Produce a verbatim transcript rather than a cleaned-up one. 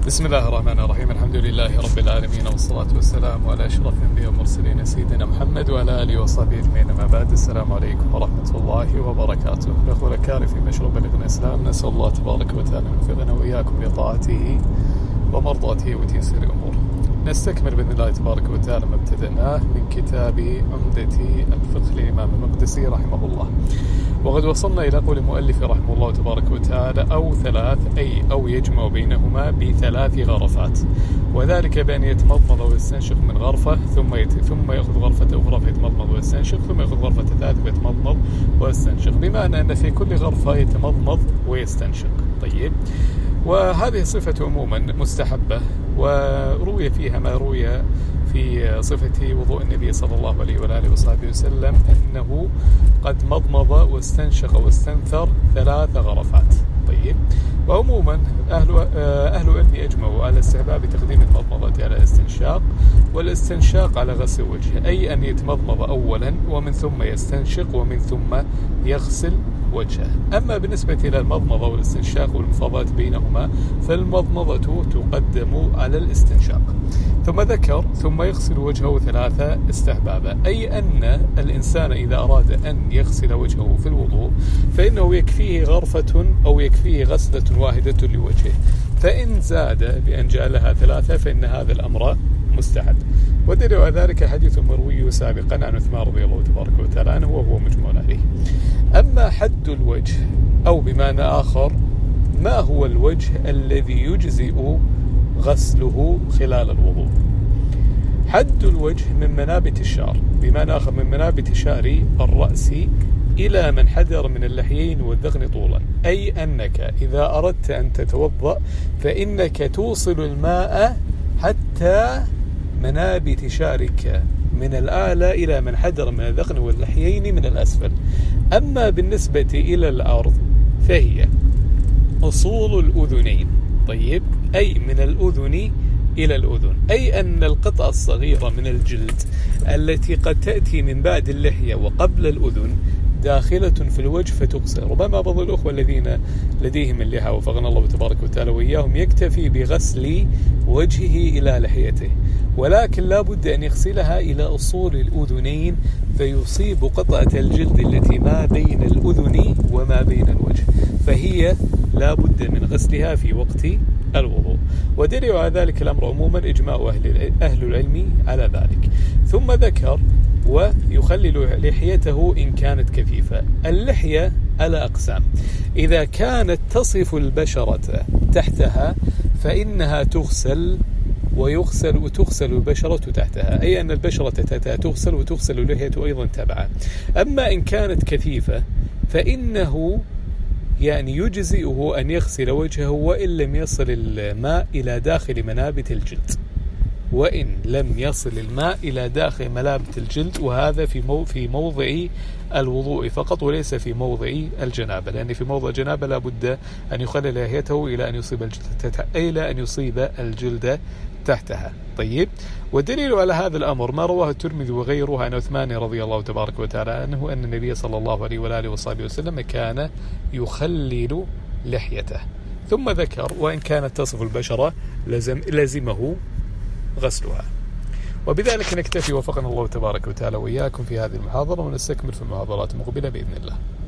بسم الله الرحمن الرحيم. الحمد لله رب العالمين، والصلاة والسلام على أشرف الأنبياء والمرسلين سيدنا محمد وعلى آله وصحبه أجمعين. ما بعد، السلام عليكم ورحمة الله وبركاته. الأخوة الأكارم في مشروع بلغنا الإسلام، نسأل الله تبارك وتعالى أن يوفقنا وإياكم لطاعته ومرضاته وتيسير الأمور. نستكمل بإذن الله تبارك وتعالى ما ابتدأناه من كتاب عمدة الفقه للإمام المقدسي رحمه الله، وقد وصلنا إلى قول المؤلف رحمه الله تبارك وتعالى: أو ثلاث، أي أو يجمع بينهما بثلاث غرفات، وذلك بأن يتمضمض ويستنشق من غرفة ثم يت... ثم يأخذ غرفة أخرى فيتمضمض ويستنشق ثم يأخذ غرفة ثالثة فيتمضمض ويستنشق، بمعنى أن في كل غرفة يتمضمض ويستنشق. طيب، وهذه صفة عموما مستحبة، وروي فيها ما روي في صفة وضوء النبي صلى الله عليه وآله وصحبه وسلم أنه قد مضمض واستنشق واستنثر ثلاث غرفات. طيب، وعموما أهل أهل العلم أجمعوا على استحباب تقديم المضمضة على الاستنشاق، والاستنشاق على غسل الوجه، أي أن يتمضمض أولا ومن ثم يستنشق ومن ثم يغسل وجهه. أما بالنسبة إلى المضمضة والاستنشاق والمفاضلة بينهما، فالمضمضة تقدم على الاستنشاق. ثم ذكر: ثم يغسل وجهه ثلاثة استحبابا، أي أن الإنسان إذا أراد أن يغسل وجهه في الوضوء فإنه يكفيه غرفة أو يكفيه غسلة واحدة لوجهه، فإن زاد بأن جعلها ثلاثة فإن هذا الأمر مستحب. ودليل على ذلك حديث مروي سابقا عن عثمان رضي الله تبارك وتعالى عنه وهو مجمع عليه. أما حد الوجه، أو بمعنى آخر ما هو الوجه الذي يجزئ غسله خلال الوضوء؟ حد الوجه من منابت الشعر، بمعنى آخر من منابت شعر الرأس إلى من حدر من اللحيين والذقن طولا، أي أنك إذا أردت أن تتوضأ فإنك توصل الماء حتى منابت شعرك من الأعلى إلى من حدر من الذقن واللحيين من الأسفل. أما بالنسبة إلى الأرض فهي أصول الأذنين. طيب، أي من الأذن إلى الأذن، أي أن القطعة الصغيرة من الجلد التي قد تأتي من بعد اللحية وقبل الأذن داخلة في الوجه فتغسل. ربما بعض الأخوة الذين لديهم اللحى وفقنا الله تبارك وتعالى وإياهم يكتفي بغسل وجهه إلى لحيته، ولكن لا بد أن يغسلها إلى أصول الأذنين فيصيب قطعة الجلد التي ما بين الأذن وما بين الوجه، فهي لا بد من غسلها في وقت الوضوء. ودليل على ذلك الأمر عموما إجماع أهل, أهل العلم على ذلك. ثم ذكر: ويخلل لحيته إن كانت كثيفة. اللحية على أقسام: إذا كانت تصف البشرة تحتها فإنها تغسل ويغسل وتغسل البشرة تحتها، أي أن البشرة تحتها تغسل وتغسل اللحية أيضا تبعا. أما إن كانت كثيفة فإنه يعني يجزئه أن يغسل وجهه وإن لم يصل الماء إلى داخل منابت الجلد، وإن لم يصل الماء إلى داخل ملابة الجلد، وهذا في مو في موضع الوضوء فقط وليس في موضع الجنابة، لأن في موضع الجنابة لا بد أن يخلل لحيته إلى أن يصيب الجلد إلى أن يصيب الجلد تحتها. طيب، والدليل على هذا الأمر ما رواه الترمذي وغيره عن عثمان رضي الله تبارك وتعالى عنه أن النبي صلى الله عليه وآله وصحبه وسلم كان يخلل لحيته. ثم ذكر: وإن كانت تصف البشرة لزم لزمه غسلها. وبذلك نكتفي، وفقنا الله تبارك وتعالى وإياكم في هذه المحاضرة، ونستكمل في المحاضرات المقبلة بإذن الله.